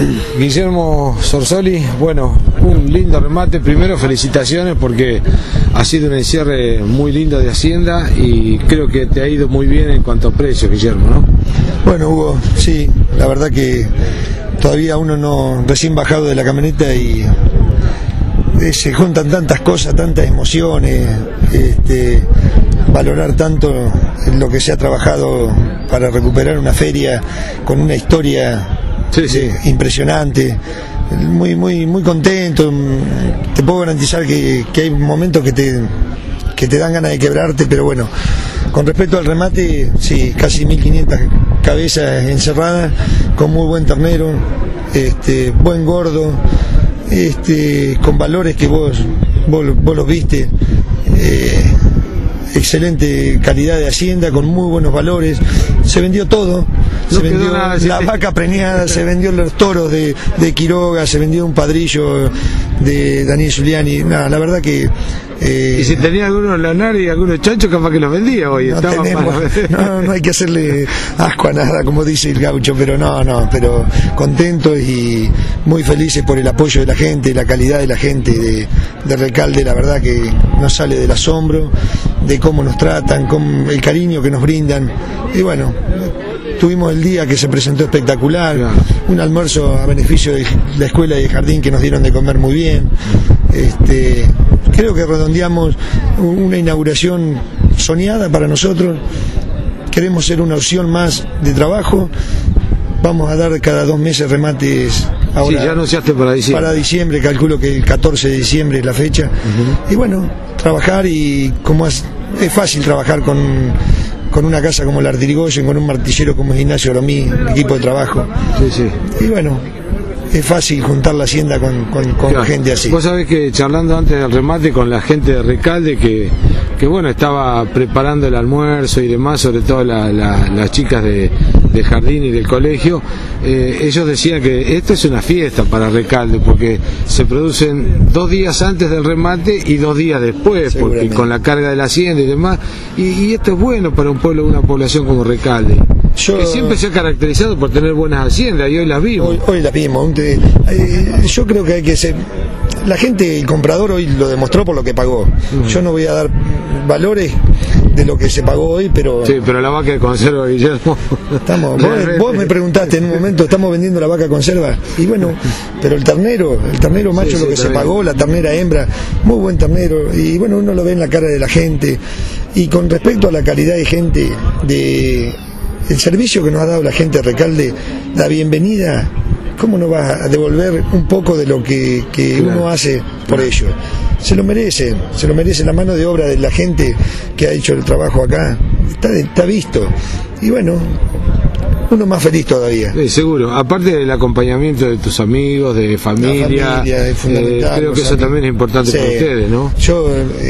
Guillermo Sorsoli, bueno, un lindo remate. Primero, felicitaciones porque ha sido un encierre muy lindo de Hacienda y creo que te ha ido muy bien en cuanto a precios, Guillermo, ¿no? Bueno, Hugo, sí, la verdad que todavía uno no, recién bajado de la camioneta y se juntan tantas cosas, tantas emociones, valorar tanto lo que se ha trabajado para recuperar una feria con una historia impresionante, muy contento. Te puedo garantizar que hay momentos que te dan ganas de quebrarte, pero bueno, con respecto al remate, sí, casi 1500 cabezas encerradas, con muy buen ternero, buen gordo, con valores que vos los viste, excelente calidad de hacienda, con muy buenos valores. Se vendió todo, se vendió la vaca preñada, se vendió los toros de Quiroga, se vendió un padrillo de Daniel Giuliani. Nada, la verdad que y si tenía algunos lanares y algunos chanchos, capaz que los vendía hoy. No hay que hacerle asco a nada, como dice el gaucho, pero pero contentos y muy felices por el apoyo de la gente, la calidad de la gente de Recalde. La verdad que nos sale del asombro de cómo nos tratan, con el cariño que nos brindan. Y bueno, tuvimos el día que se presentó espectacular, un almuerzo a beneficio de la escuela y el jardín que nos dieron de comer muy bien. Creo que redondeamos una inauguración soñada para nosotros. Queremos ser una opción más de trabajo. Vamos a dar cada 2 meses remates. Ahora, sí, ya anunciaste para diciembre. Para diciembre, calculo que el 14 de diciembre es la fecha. Y bueno, trabajar, y como es fácil trabajar con una casa como la Artirigoyen, con un martillero como es Ignacio Gromí, equipo de trabajo. Sí. Y bueno, es fácil juntar la hacienda con gente así. Vos sabés que charlando antes del remate con la gente de Recalde, que bueno, estaba preparando el almuerzo y demás, sobre todo las chicas de jardín y del colegio, ellos decían que esto es una fiesta para Recalde, porque se producen 2 días antes del remate y 2 días después, porque con la carga de la hacienda y demás, y esto es bueno para un pueblo, una población como Recalde, que siempre se ha caracterizado por tener buenas haciendas, y hoy las vimos. Hoy las vimos. Yo creo que hay que ser... La gente, el comprador hoy lo demostró por lo que pagó. Yo no voy a dar valores de lo que se pagó hoy, pero... Sí, pero la vaca de conserva, Guillermo... Vos me preguntaste en un momento, ¿estamos vendiendo la vaca conserva? Y bueno, pero el ternero macho, lo que se pagó, la ternera hembra, muy buen ternero, y bueno, uno lo ve en la cara de la gente. Y con respecto a la calidad de gente, el servicio que nos ha dado la gente de Recalde, la bienvenida, ¿cómo no va a devolver un poco de lo que uno hace por ellos? Se lo merece la mano de obra de la gente que ha hecho el trabajo acá, está visto. Y bueno, uno más feliz todavía. Sí, seguro, aparte del acompañamiento de tus amigos, de familia es fundamental, creo que eso también es importante para ustedes, ¿no? Yo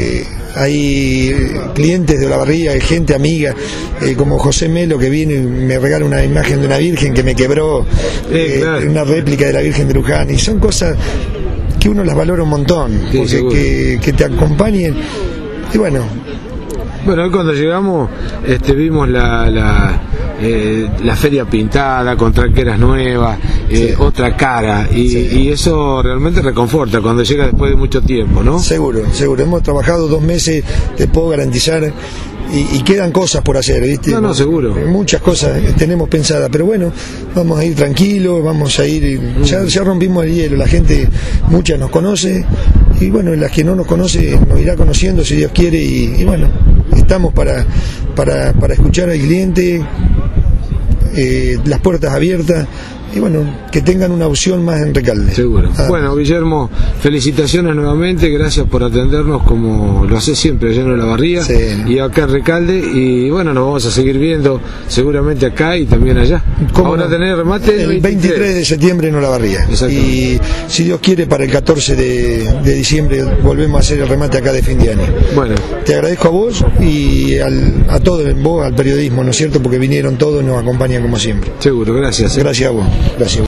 hay clientes de Olavarría, gente amiga, como José Melo, que viene y me regala una imagen de una virgen que me quebró, una réplica de la Virgen de Luján, y son cosas que uno las valora un montón, porque que te acompañen. Y bueno, hoy cuando llegamos vimos la feria pintada, con tranqueras nuevas, otra cara, y eso realmente reconforta cuando llega después de mucho tiempo, ¿no? Seguro, hemos trabajado 2 meses, te puedo garantizar, y quedan cosas por hacer, ¿viste? No, seguro. Muchas cosas tenemos pensadas, pero bueno, vamos a ir tranquilos, vamos a ir, ya rompimos el hielo, la gente, mucha nos conoce, y bueno, las que no nos conoce nos irá conociendo si Dios quiere, y bueno, estamos para escuchar al cliente, las puertas abiertas, y bueno, que tengan una opción más en Recalde. Seguro. Bueno, Guillermo, felicitaciones nuevamente, gracias por atendernos como lo hace siempre allá en Olavarría y acá en Recalde, y bueno, nos vamos a seguir viendo seguramente acá y también allá. Ahora tenés remate el 23 de septiembre en Olavarría, y si Dios quiere para el 14 de diciembre volvemos a hacer el remate acá de fin de año. Bueno, te agradezco a vos y a todos, vos, al periodismo, ¿no es cierto? Porque vinieron todos y nos acompañan como siempre. Seguro, gracias. Gracias a vos. Gracias.